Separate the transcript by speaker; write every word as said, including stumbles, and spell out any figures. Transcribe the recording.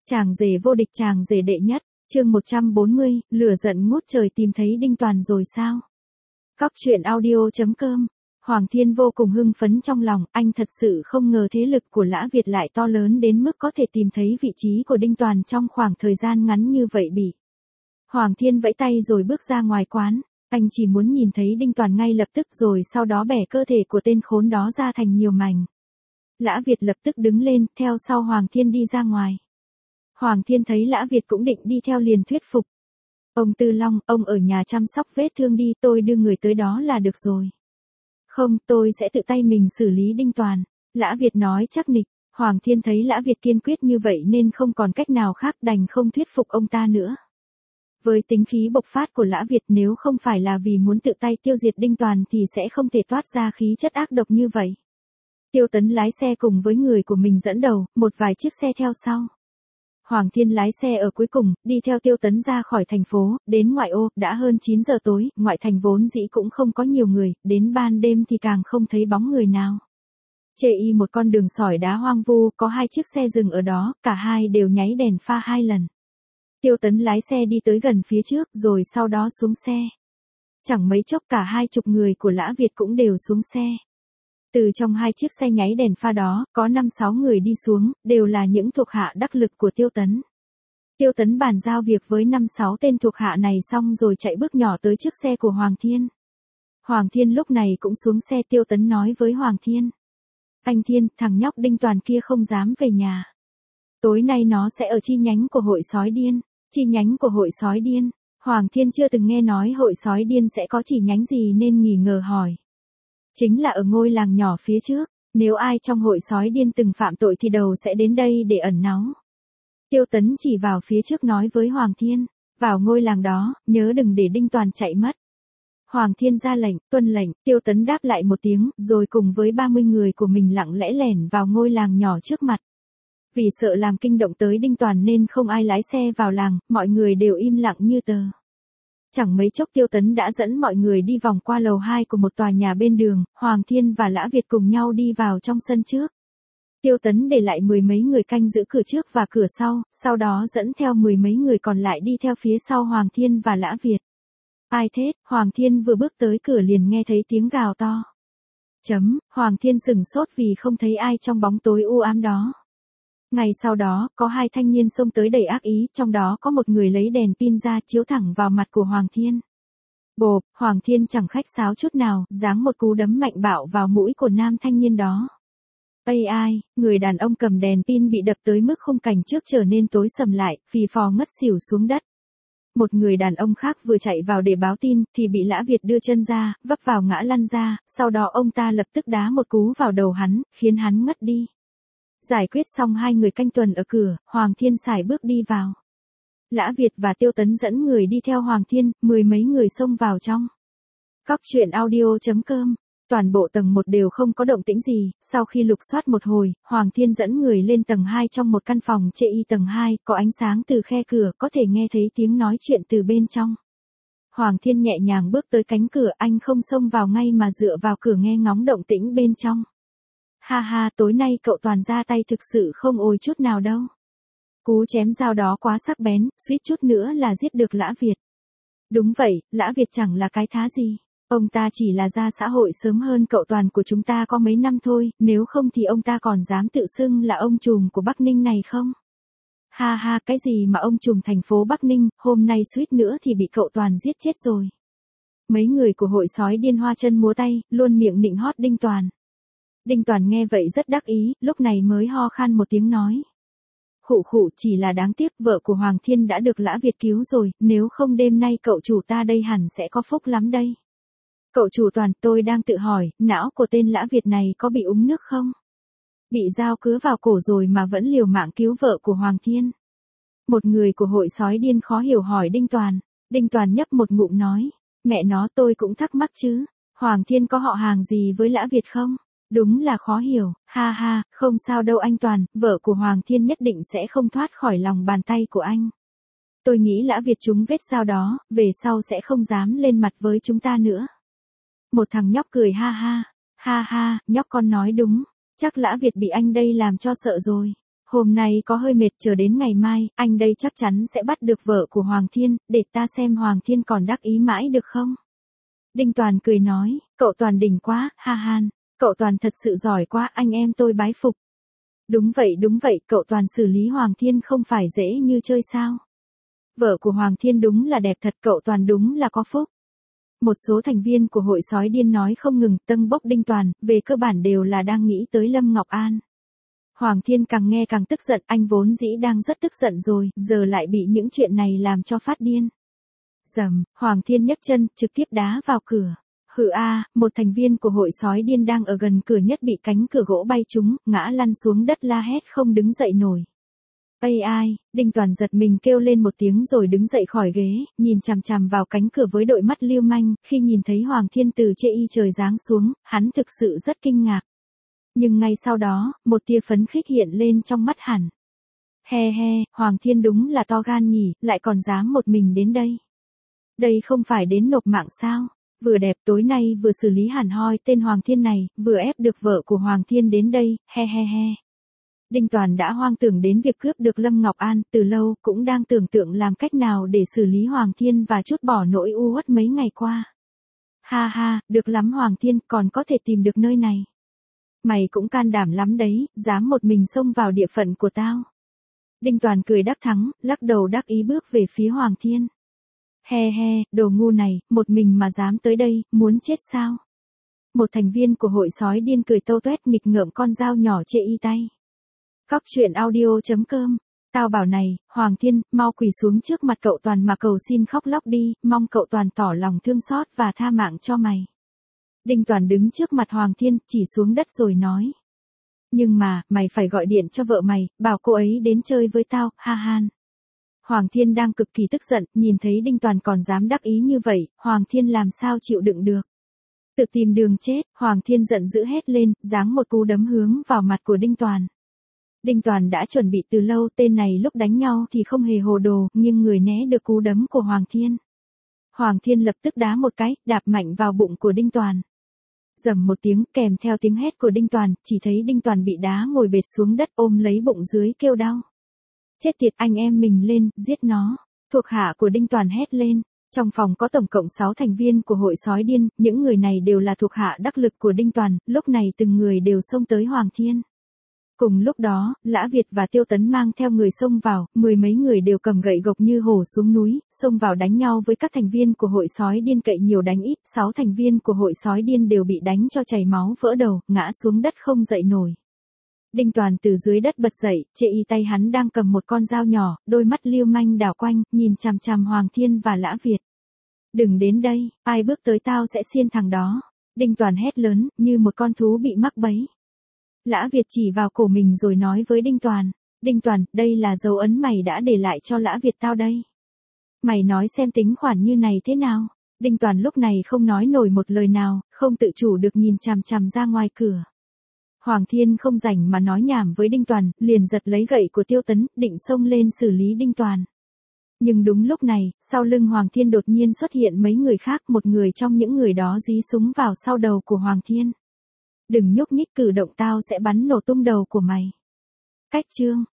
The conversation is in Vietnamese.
Speaker 1: Chàng rể vô địch, chàng rể đệ nhất, chương một trăm bốn mươi, lửa giận ngút trời tìm thấy Đinh Toàn rồi sao? Cóc truyện audio chấm com. Hoàng Thiên vô cùng hưng phấn trong lòng, anh thật sự không ngờ thế lực của Lã Việt lại to lớn đến mức có thể tìm thấy vị trí của Đinh Toàn trong khoảng thời gian ngắn như vậy bị. Hoàng Thiên vẫy tay rồi bước ra ngoài quán, anh chỉ muốn nhìn thấy Đinh Toàn ngay lập tức rồi sau đó bẻ cơ thể của tên khốn đó ra thành nhiều mảnh. Lã Việt lập tức đứng lên, theo sau Hoàng Thiên đi ra ngoài. Hoàng Thiên thấy Lã Việt cũng định đi theo liền thuyết phục. Ông Tư Long, ông ở nhà chăm sóc vết thương đi, tôi đưa người tới đó là được rồi. Không, tôi sẽ tự tay mình xử lý Đinh Toàn. Lã Việt nói chắc nịch. Hoàng Thiên thấy Lã Việt kiên quyết như vậy nên không còn cách nào khác, đành không thuyết phục ông ta nữa. Với tính khí bộc phát của Lã Việt, nếu không phải là vì muốn tự tay tiêu diệt Đinh Toàn thì sẽ không thể toát ra khí chất ác độc như vậy. Tiêu Tấn lái xe cùng với người của mình dẫn đầu, một vài chiếc xe theo sau. Hoàng Thiên lái xe ở cuối cùng, đi theo Tiêu Tấn ra khỏi thành phố, đến ngoại ô, đã hơn chín giờ tối, ngoại thành vốn dĩ cũng không có nhiều người, đến ban đêm thì càng không thấy bóng người nào. Chê y một con đường sỏi đá hoang vu, có hai chiếc xe dừng ở đó, cả hai đều nháy đèn pha hai lần. Tiêu Tấn lái xe đi tới gần phía trước, rồi sau đó xuống xe. Chẳng mấy chốc cả hai chục người của Lã Việt cũng đều xuống xe. Từ trong hai chiếc xe nháy đèn pha đó, có năm sáu người đi xuống, đều là những thuộc hạ đắc lực của Tiêu Tấn. Tiêu Tấn bàn giao việc với năm sáu tên thuộc hạ này xong rồi chạy bước nhỏ tới chiếc xe của Hoàng Thiên. Hoàng Thiên lúc này cũng xuống xe. Tiêu Tấn nói với Hoàng Thiên. Anh Thiên, thằng nhóc Đinh Toàn kia không dám về nhà. Tối nay nó sẽ ở chi nhánh của hội sói điên. Chi nhánh của hội sói điên. Hoàng Thiên chưa từng nghe nói hội sói điên sẽ có chi nhánh gì nên nghi ngờ hỏi. Chính là ở ngôi làng nhỏ phía trước, nếu ai trong hội sói điên từng phạm tội thì đầu sẽ đến đây để ẩn náu. Tiêu Tấn chỉ vào phía trước nói với Hoàng Thiên, vào ngôi làng đó, nhớ đừng để Đinh Toàn chạy mất. Hoàng Thiên ra lệnh, tuân lệnh, Tiêu Tấn đáp lại một tiếng, rồi cùng với ba mươi người của mình lặng lẽ lẻn vào ngôi làng nhỏ trước mặt. Vì sợ làm kinh động tới Đinh Toàn nên không ai lái xe vào làng, mọi người đều im lặng như tờ. Chẳng mấy chốc Tiêu Tấn đã dẫn mọi người đi vòng qua lầu hai của một tòa nhà bên đường, Hoàng Thiên và Lã Việt cùng nhau đi vào trong sân trước. Tiêu Tấn để lại mười mấy người canh giữ cửa trước và cửa sau, sau đó dẫn theo mười mấy người còn lại đi theo phía sau Hoàng Thiên và Lã Việt. Ai thế? Hoàng Thiên vừa bước tới cửa liền nghe thấy tiếng gào to. Chấm, Hoàng Thiên sửng sốt vì không thấy ai trong bóng tối u ám đó. Ngay sau đó, có hai thanh niên xông tới đầy ác ý, trong đó có một người lấy đèn pin ra chiếu thẳng vào mặt của Hoàng Thiên. Bộp, Hoàng Thiên chẳng khách sáo chút nào, giáng một cú đấm mạnh bạo vào mũi của nam thanh niên đó. Ây ai, người đàn ông cầm đèn pin bị đập tới mức khung cảnh trước trở nên tối sầm lại, phì phò ngất xỉu xuống đất. Một người đàn ông khác vừa chạy vào để báo tin, thì bị Lã Việt đưa chân ra, vấp vào ngã lăn ra, sau đó ông ta lập tức đá một cú vào đầu hắn, khiến hắn ngất đi. Giải quyết xong hai người canh tuần ở cửa, Hoàng Thiên sải bước đi vào. Lã Việt và Tiêu Tấn dẫn người đi theo Hoàng Thiên, mười mấy người xông vào trong. Cóc truyện audio chấm com. Toàn bộ tầng một đều không có động tĩnh gì, sau khi lục soát một hồi, Hoàng Thiên dẫn người lên tầng hai trong một căn phòng chê y tầng hai, có ánh sáng từ khe cửa, có thể nghe thấy tiếng nói chuyện từ bên trong. Hoàng Thiên nhẹ nhàng bước tới cánh cửa, anh không xông vào ngay mà dựa vào cửa nghe ngóng động tĩnh bên trong. Ha ha, tối nay cậu Toàn ra tay thực sự không ôi chút nào đâu. Cú chém dao đó quá sắc bén, suýt chút nữa là giết được Lã Việt. Đúng vậy, Lã Việt chẳng là cái thá gì. Ông ta chỉ là ra xã hội sớm hơn cậu Toàn của chúng ta có mấy năm thôi, nếu không thì ông ta còn dám tự xưng là ông trùm của Bắc Ninh này không? Ha ha, cái gì mà ông trùm thành phố Bắc Ninh, hôm nay suýt nữa thì bị cậu Toàn giết chết rồi. Mấy người của hội sói điên hoa chân múa tay, luôn miệng nịnh hót Đinh Toàn. Đinh Toàn nghe vậy rất đắc ý, lúc này mới ho khan một tiếng nói. Khụ khụ, chỉ là đáng tiếc vợ của Hoàng Thiên đã được Lã Việt cứu rồi, nếu không đêm nay cậu chủ ta đây hẳn sẽ có phúc lắm đây. Cậu chủ Toàn, tôi đang tự hỏi, não của tên Lã Việt này có bị uống nước không? Bị dao cứa vào cổ rồi mà vẫn liều mạng cứu vợ của Hoàng Thiên. Một người của hội sói điên khó hiểu hỏi Đinh Toàn. Đinh Toàn nhấp một ngụm nói, mẹ nó tôi cũng thắc mắc chứ, Hoàng Thiên có họ hàng gì với Lã Việt không? Đúng là khó hiểu, ha ha, không sao đâu anh Toàn, vợ của Hoàng Thiên nhất định sẽ không thoát khỏi lòng bàn tay của anh. Tôi nghĩ Lã Việt trúng vết dao đó, về sau sẽ không dám lên mặt với chúng ta nữa. Một thằng nhóc cười ha ha, ha ha, nhóc con nói đúng, chắc Lã Việt bị anh đây làm cho sợ rồi. Hôm nay có hơi mệt, chờ đến ngày mai, anh đây chắc chắn sẽ bắt được vợ của Hoàng Thiên, để ta xem Hoàng Thiên còn đắc ý mãi được không. Đinh Toàn cười nói, cậu Toàn đỉnh quá, ha han, cậu Toàn thật sự giỏi quá, anh em tôi bái phục. Đúng vậy đúng vậy, cậu Toàn xử lý Hoàng Thiên không phải dễ như chơi sao. Vợ của Hoàng Thiên đúng là đẹp thật, cậu Toàn đúng là có phúc. Một số thành viên của hội sói điên nói không ngừng, tâng bốc Đinh Toàn, về cơ bản đều là đang nghĩ tới Lâm Ngọc An. Hoàng Thiên càng nghe càng tức giận, anh vốn dĩ đang rất tức giận rồi, giờ lại bị những chuyện này làm cho phát điên. Dầm, Hoàng Thiên nhấc chân, trực tiếp đá vào cửa. Hự a, một thành viên của hội sói điên đang ở gần cửa nhất bị cánh cửa gỗ bay trúng, ngã lăn xuống đất la hét không đứng dậy nổi. Ây ai, Đinh Toàn giật mình kêu lên một tiếng rồi đứng dậy khỏi ghế, nhìn chằm chằm vào cánh cửa với đội mắt lưu manh, khi nhìn thấy Hoàng Thiên từ trên y trời giáng xuống, hắn thực sự rất kinh ngạc. Nhưng ngay sau đó, một tia phấn khích hiện lên trong mắt hẳn. He he, Hoàng Thiên đúng là to gan nhỉ, lại còn dám một mình đến đây. Đây không phải đến nộp mạng sao? Vừa đẹp tối nay vừa xử lý hẳn hoi tên Hoàng Thiên này, vừa ép được vợ của Hoàng Thiên đến đây, he he he. Đinh Toàn đã hoang tưởng đến việc cướp được Lâm Ngọc An, từ lâu cũng đang tưởng tượng làm cách nào để xử lý Hoàng Thiên và trút bỏ nỗi u uất mấy ngày qua. Ha ha, được lắm Hoàng Thiên, còn có thể tìm được nơi này. Mày cũng can đảm lắm đấy, dám một mình xông vào địa phận của tao. Đinh Toàn cười đắc thắng, lắc đầu đắc ý bước về phía Hoàng Thiên. He he, đồ ngu này, một mình mà dám tới đây, muốn chết sao? Một thành viên của hội sói điên cười tâu tuét nghịch ngợm con dao nhỏ chê y tay. Cóc truyện audio chấm com. Tao bảo này, Hoàng Thiên, mau quỳ xuống trước mặt cậu Toàn mà cầu xin khóc lóc đi, mong cậu Toàn tỏ lòng thương xót và tha mạng cho mày. Đinh Toàn đứng trước mặt Hoàng Thiên, chỉ xuống đất rồi nói. Nhưng mà, mày phải gọi điện cho vợ mày, bảo cô ấy đến chơi với tao, ha han. Hoàng Thiên đang cực kỳ tức giận, nhìn thấy Đinh Toàn còn dám đắc ý như vậy, Hoàng Thiên làm sao chịu đựng được. Tự tìm đường chết, Hoàng Thiên giận dữ hét lên, giáng một cú đấm hướng vào mặt của Đinh Toàn. Đinh Toàn đã chuẩn bị từ lâu, tên này lúc đánh nhau thì không hề hồ đồ, nhưng người né được cú đấm của Hoàng Thiên. Hoàng Thiên lập tức đá một cái, đạp mạnh vào bụng của Đinh Toàn. Dầm một tiếng, kèm theo tiếng hét của Đinh Toàn, chỉ thấy Đinh Toàn bị đá ngồi bệt xuống đất ôm lấy bụng dưới kêu đau. Chết tiệt, anh em mình lên, giết nó. Thuộc hạ của Đinh Toàn hét lên. Trong phòng có tổng cộng sáu thành viên của hội sói điên, những người này đều là thuộc hạ đắc lực của Đinh Toàn, lúc này từng người đều xông tới Hoàng Thiên. Cùng lúc đó, Lã Việt và Tiêu Tấn mang theo người xông vào, mười mấy người đều cầm gậy gộc như hổ xuống núi, xông vào đánh nhau với các thành viên của hội sói điên cậy nhiều đánh ít, sáu thành viên của hội sói điên đều bị đánh cho chảy máu vỡ đầu, ngã xuống đất không dậy nổi. Đinh Toàn từ dưới đất bật dậy, chê y tay hắn đang cầm một con dao nhỏ, đôi mắt liêu manh đảo quanh, nhìn chằm chằm Hoàng Thiên và Lã Việt. Đừng đến đây, ai bước tới tao sẽ xiên thằng đó. Đinh Toàn hét lớn, như một con thú bị mắc bẫy. Lã Việt chỉ vào cổ mình rồi nói với Đinh Toàn. Đinh Toàn, đây là dấu ấn mày đã để lại cho Lã Việt tao đây. Mày nói xem tính khoản như này thế nào. Đinh Toàn lúc này không nói nổi một lời nào, không tự chủ được nhìn chằm chằm ra ngoài cửa. Hoàng Thiên không rảnh mà nói nhảm với Đinh Toàn, liền giật lấy gậy của Tiêu Tấn, định xông lên xử lý Đinh Toàn. Nhưng đúng lúc này, sau lưng Hoàng Thiên đột nhiên xuất hiện mấy người khác, một người trong những người đó dí súng vào sau đầu của Hoàng Thiên. Đừng nhúc nhích, cử động tao sẽ bắn nổ tung đầu của mày. Cách chương.